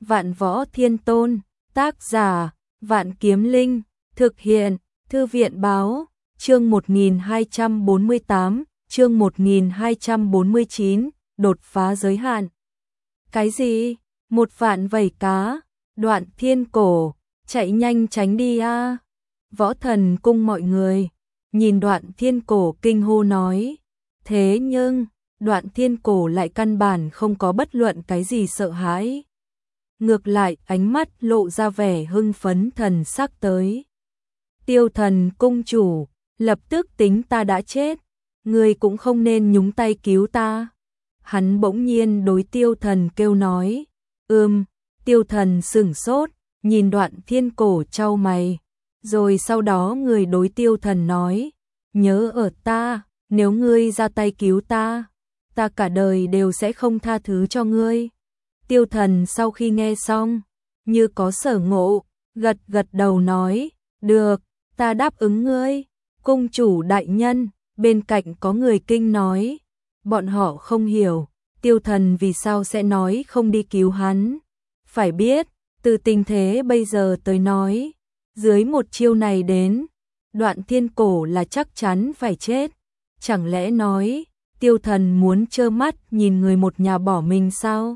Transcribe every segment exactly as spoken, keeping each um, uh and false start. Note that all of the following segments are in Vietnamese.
Vạn Võ Thiên Tôn, tác giả, Vạn Kiếm Linh, thực hiện, Thư viện báo, chương một nghìn hai trăm bốn mươi tám, chương một nghìn hai trăm bốn mươi chín, đột phá giới hạn. Cái gì? Một vạn vảy cá, Đoạn Thiên Cổ, chạy nhanh tránh đi a. Võ Thần Cung mọi người, nhìn Đoạn Thiên Cổ kinh hô nói. Thế nhưng, Đoạn Thiên Cổ lại căn bản không có bất luận cái gì sợ hãi. Ngược lại, ánh mắt lộ ra vẻ hưng phấn thần sắc tới. Tiêu Thần cung chủ, lập tức tính ta đã chết, người cũng không nên nhúng tay cứu ta. Hắn bỗng nhiên đối Tiêu Thần kêu nói. Ừm, Tiêu Thần sửng sốt, nhìn Đoạn Thiên Cổ chau mày. Rồi sau đó người đối Tiêu Thần nói. Nhớ ở ta, nếu ngươi ra tay cứu ta, ta cả đời đều sẽ không tha thứ cho ngươi. Tiêu Thần sau khi nghe xong, như có sở ngộ, gật gật đầu nói. Được, ta đáp ứng ngươi. Cung chủ đại nhân, bên cạnh có người kinh nói. Bọn họ không hiểu, Tiêu Thần vì sao sẽ nói không đi cứu hắn. Phải biết, từ tình thế bây giờ tới nói, dưới một chiêu này đến, Đoạn Thiên Cổ là chắc chắn phải chết. Chẳng lẽ nói, Tiêu Thần muốn trơ mắt nhìn người một nhà bỏ mình sao?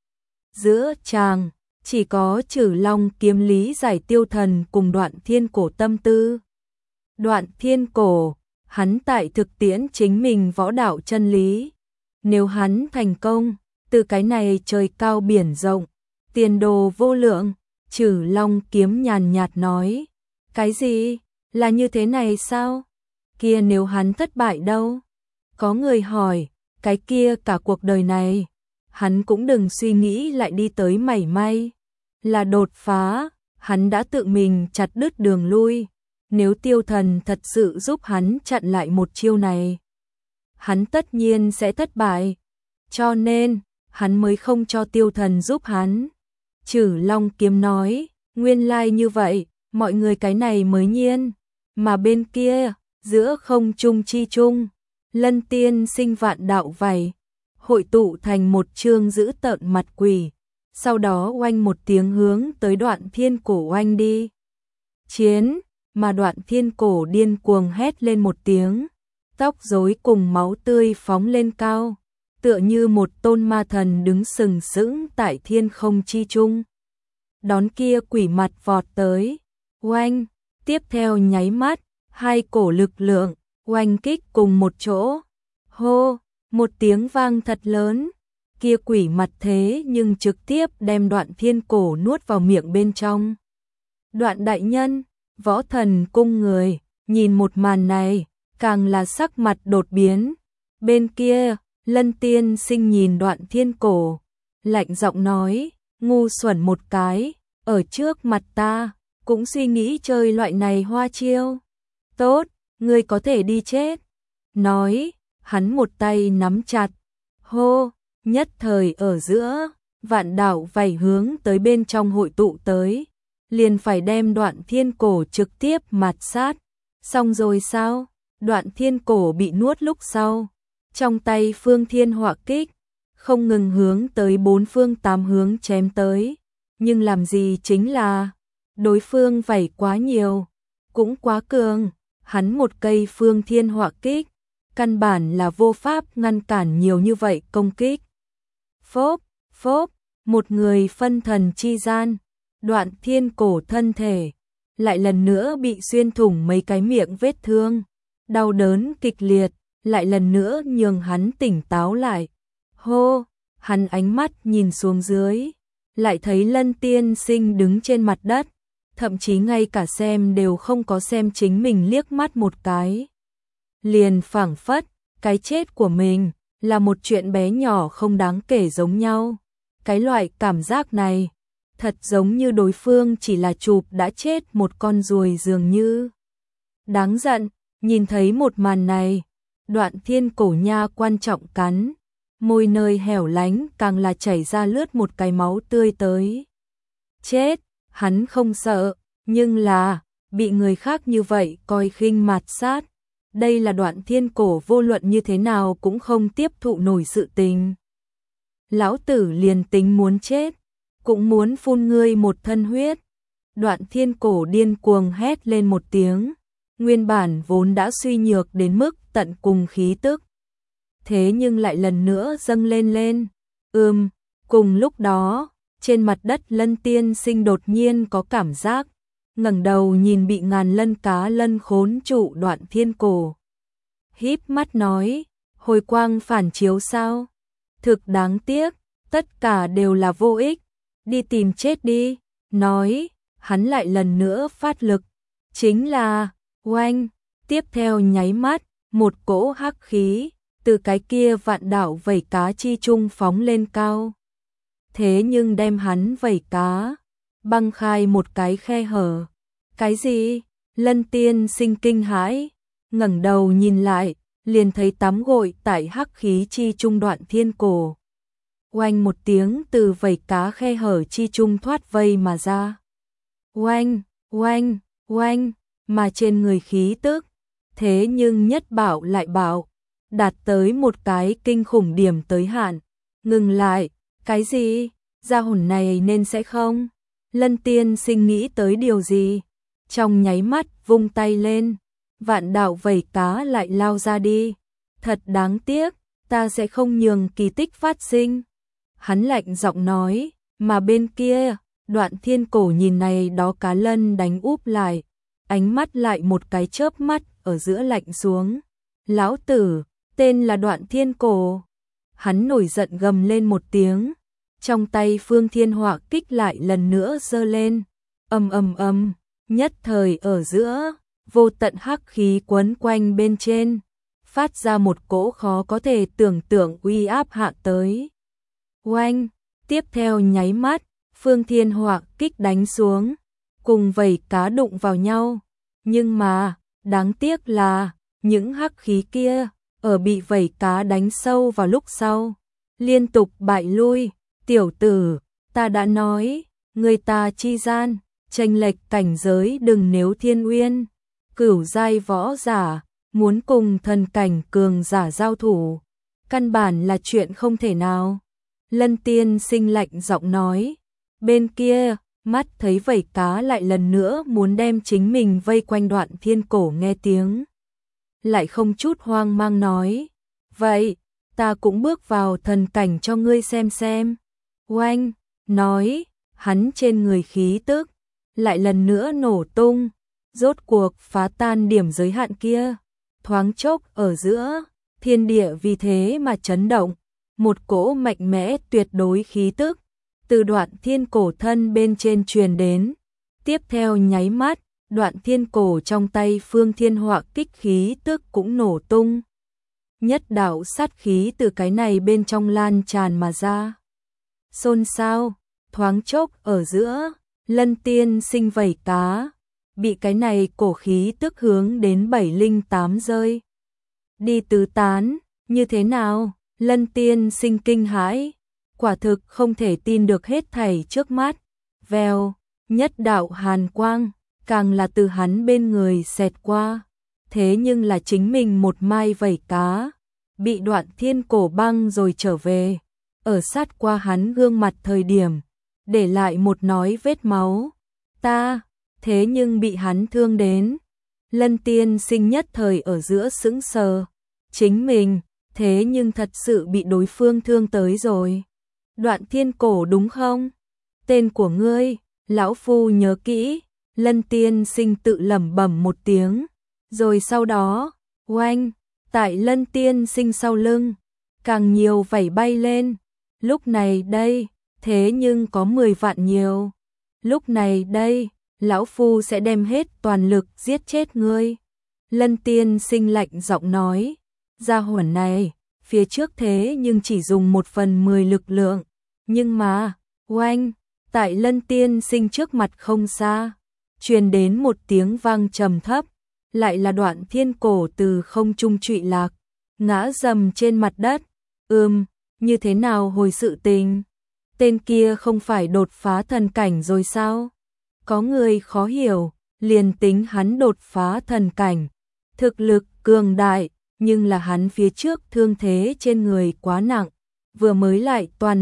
Giữa chàng, chỉ có Trử Long kiếm lý giải Tiêu Thần cùng Đoạn Thiên Cổ tâm tư. Đoạn Thiên Cổ, hắn tại thực tiễn chính mình võ đạo chân lý. Nếu hắn thành công, từ cái này trời cao biển rộng, tiền đồ vô lượng, Trử Long kiếm nhàn nhạt nói. Cái gì? Là như thế này sao? Kia nếu hắn thất bại đâu? Có người hỏi, cái kia cả cuộc đời này, hắn cũng đừng suy nghĩ lại đi tới mảy may. Là đột phá, hắn đã tự mình chặt đứt đường lui. Nếu Tiêu Thần thật sự giúp hắn chặn lại một chiêu này, hắn tất nhiên sẽ thất bại. Cho nên, hắn mới không cho Tiêu Thần giúp hắn. Trử Long kiếm nói, nguyên lai như vậy, mọi người cái này mới nhiên. Mà bên kia, giữa không trung chi trung, Lân Tiên sinh vạn đạo vảy, hội tụ thành một chương giữ tợn mặt quỷ, sau đó oanh một tiếng hướng tới Đoạn Thiên Cổ oanh đi. Chiến, mà Đoạn Thiên Cổ điên cuồng hét lên một tiếng, tóc rối cùng máu tươi phóng lên cao, tựa như một tôn ma thần đứng sừng sững tại thiên không chi trung. Đón kia quỷ mặt vọt tới, oanh, tiếp theo nháy mắt, hai cổ lực lượng oanh kích cùng một chỗ. Hô, một tiếng vang thật lớn, kia quỷ mặt thế nhưng trực tiếp đem Đoạn Thiên Cổ nuốt vào miệng bên trong. Đoạn đại nhân, Võ Thần cung người, nhìn một màn này, càng là sắc mặt đột biến. Bên kia, Lân Tiên sinh nhìn Đoạn Thiên Cổ, lạnh giọng nói, ngu xuẩn một cái, ở trước mặt ta, cũng suy nghĩ chơi loại này hoa chiêu. Tốt, ngươi có thể đi chết. Nói, hắn một tay nắm chặt. Hô, nhất thời ở giữa, vạn đạo vảy hướng tới bên trong hội tụ tới. Liền phải đem Đoạn Thiên Cổ trực tiếp mạt sát. Xong rồi sao? Đoạn Thiên Cổ bị nuốt lúc sau. Trong tay Phương Thiên Họa kích, không ngừng hướng tới bốn phương tám hướng chém tới. Nhưng làm gì chính là, đối phương vảy quá nhiều, cũng quá cường. Hắn một cây Phương Thiên Họa kích, căn bản là vô pháp ngăn cản nhiều như vậy công kích. Phốp, phốp, một người phân thần chi gian, Đoạn Thiên Cổ thân thể, lại lần nữa bị xuyên thủng mấy cái miệng vết thương. Đau đớn kịch liệt, lại lần nữa nhường hắn tỉnh táo lại. Hô, hắn ánh mắt nhìn xuống dưới, lại thấy Lân Tiên sinh đứng trên mặt đất. Thậm chí ngay cả xem đều không có xem chính mình liếc mắt một cái. Liền phảng phất, cái chết của mình là một chuyện bé nhỏ không đáng kể giống nhau. Cái loại cảm giác này, thật giống như đối phương chỉ là chụp đã chết một con ruồi dường như. Đáng giận, nhìn thấy một màn này, Đoạn Thiên Cổ nha quan trọng cắn, môi nơi hẻo lánh càng là chảy ra lướt một cái máu tươi tới. Chết! Hắn không sợ, nhưng là, bị người khác như vậy coi khinh mạt sát. Đây là Đoạn Thiên Cổ vô luận như thế nào cũng không tiếp thụ nổi sự tình. Lão tử liền tính muốn chết, cũng muốn phun ngươi một thân huyết. Đoạn Thiên Cổ điên cuồng hét lên một tiếng, nguyên bản vốn đã suy nhược đến mức tận cùng khí tức. Thế nhưng lại lần nữa dâng lên lên. Ừm, cùng lúc đó, trên mặt đất Lân Tiên Sinh đột nhiên có cảm giác, ngẩng đầu nhìn bị ngàn lân cá lân khốn trụ Đoạn Thiên Cổ. Híp mắt nói, hồi quang phản chiếu sao? Thực đáng tiếc, tất cả đều là vô ích, đi tìm chết đi. Nói, hắn lại lần nữa phát lực, chính là, oanh, tiếp theo nháy mắt, một cỗ hắc khí, từ cái kia vạn đạo vảy cá chi trung phóng lên cao. Thế nhưng đem hắn vảy cá, băng khai một cái khe hở. Cái gì? Lân Tiên Sinh kinh hãi, ngẩng đầu nhìn lại, liền thấy tắm gội tại hắc khí chi trung Đoạn Thiên Cổ. Oanh một tiếng từ vảy cá khe hở chi trung thoát vây mà ra. Oanh, oanh, oanh, mà trên người khí tức, thế nhưng nhất bảo lại bảo, đạt tới một cái kinh khủng điểm tới hạn. Ngừng lại, cái gì? Gia hồn này nên sẽ không? Lân Tiên Sinh nghĩ tới điều gì? Trong nháy mắt vung tay lên, vạn đạo vảy cá lại lao ra đi. Thật đáng tiếc, ta sẽ không nhường kỳ tích phát sinh. Hắn lạnh giọng nói, mà bên kia, Đoạn Thiên Cổ nhìn này đó cá lân đánh úp lại, ánh mắt lại một cái chớp mắt ở giữa lạnh xuống. Lão tử, tên là Đoạn Thiên Cổ. Hắn nổi giận gầm lên một tiếng, trong tay Phương Thiên Họa kích lại lần nữa giơ lên, ầm ầm ầm, nhất thời ở giữa, vô tận hắc khí quấn quanh bên trên, phát ra một cỗ khó có thể tưởng tượng uy áp hạ tới. Oanh, tiếp theo nháy mắt, Phương Thiên Họa kích đánh xuống, cùng vảy cá đụng vào nhau, nhưng mà, đáng tiếc là, những hắc khí kia, ở bị vảy cá đánh sâu vào lúc sau, liên tục bại lui. Tiểu tử, ta đã nói, người ta chi gian, chênh lệch cảnh giới đừng nếu thiên uyên, cửu giai võ giả, muốn cùng thần cảnh cường giả giao thủ, căn bản là chuyện không thể nào. Lân Tiên Sinh lạnh giọng nói, bên kia, mắt thấy vảy cá lại lần nữa muốn đem chính mình vây quanh Đoạn Thiên Cổ nghe tiếng. Lại không chút hoang mang nói, vậy, ta cũng bước vào thần cảnh cho ngươi xem xem. Oanh, nói, hắn trên người khí tức, lại lần nữa nổ tung, rốt cuộc phá tan điểm giới hạn kia. Thoáng chốc ở giữa, thiên địa vì thế mà chấn động, một cỗ mạnh mẽ tuyệt đối khí tức, từ Đoạn Thiên Cổ thân bên trên truyền đến. Tiếp theo nháy mắt, Đoạn Thiên Cổ trong tay Phương Thiên Họa kích khí tức cũng nổ tung. Nhất đạo sát khí từ cái này bên trong lan tràn mà ra. Xôn xao, thoáng chốc ở giữa, Lân Tiên Sinh vảy cá, bị cái này cổ khí tức hướng đến bảy linh tám rơi. Đi tứ tán, như thế nào? Lân Tiên Sinh kinh hãi, quả thực không thể tin được hết thảy trước mắt. Vèo, nhất đạo hàn quang, càng là từ hắn bên người xẹt qua. Thế nhưng là chính mình một mai vảy cá, bị Đoạn Thiên Cổ băng rồi trở về. Ở sát qua hắn gương mặt thời điểm, để lại một nói vết máu. Ta, thế nhưng bị hắn thương đến. Lân Tiên Sinh nhất thời ở giữa sững sờ. Chính mình, thế nhưng thật sự bị đối phương thương tới rồi. Đoạn Thiên Cổ đúng không? Tên của ngươi, lão phu nhớ kỹ. Lân Tiên Sinh tự lẩm bẩm một tiếng. Rồi sau đó, oanh, tại Lân Tiên Sinh sau lưng, càng nhiều vảy bay lên. Lúc này đây, thế nhưng có mười vạn nhiều. Lúc này đây, lão phu sẽ đem hết toàn lực giết chết ngươi. Lân Tiên Sinh lạnh giọng nói, gia hỏa này, phía trước thế nhưng chỉ dùng một phần mười lực lượng. Nhưng mà, oanh, tại Lân Tiên Sinh trước mặt không xa, truyền đến một tiếng vang trầm thấp, lại là Đoạn Thiên Cổ từ không trung trụy lạc, ngã dầm trên mặt đất. Ừm, như thế nào hồi sự tình? Tên kia không phải đột phá thần cảnh rồi sao? Có người khó hiểu, liền tính hắn đột phá thần cảnh, thực lực cường đại, nhưng là hắn phía trước thương thế trên người quá nặng, vừa mới lại toàn lực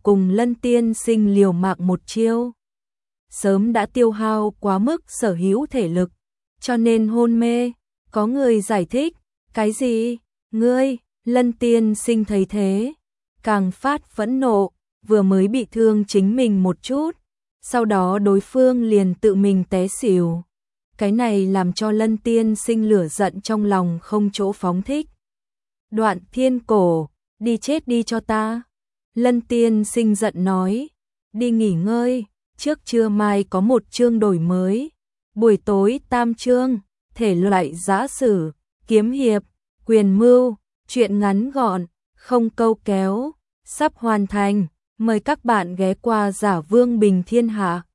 cùng Lân Tiên Sinh liều mạng một chiêu. Sớm đã tiêu hao quá mức sở hữu thể lực, cho nên hôn mê. Có người giải thích, cái gì? Ngươi? Lân Tiên Sinh thấy thế, càng phát phẫn nộ, vừa mới bị thương chính mình một chút, sau đó đối phương liền tự mình té xỉu. Cái này làm cho Lân Tiên Sinh lửa giận trong lòng không chỗ phóng thích. Đoạn Thiên Cổ, đi chết đi cho ta. Lân Tiên Sinh giận nói, đi nghỉ ngơi, trước trưa mai có một chương đổi mới. Buổi tối tam chương, thể loại giã sử, kiếm hiệp, quyền mưu, truyện ngắn gọn, không câu kéo, sắp hoàn thành. Mời các bạn ghé qua Giả Vương Bình Thiên Hạ.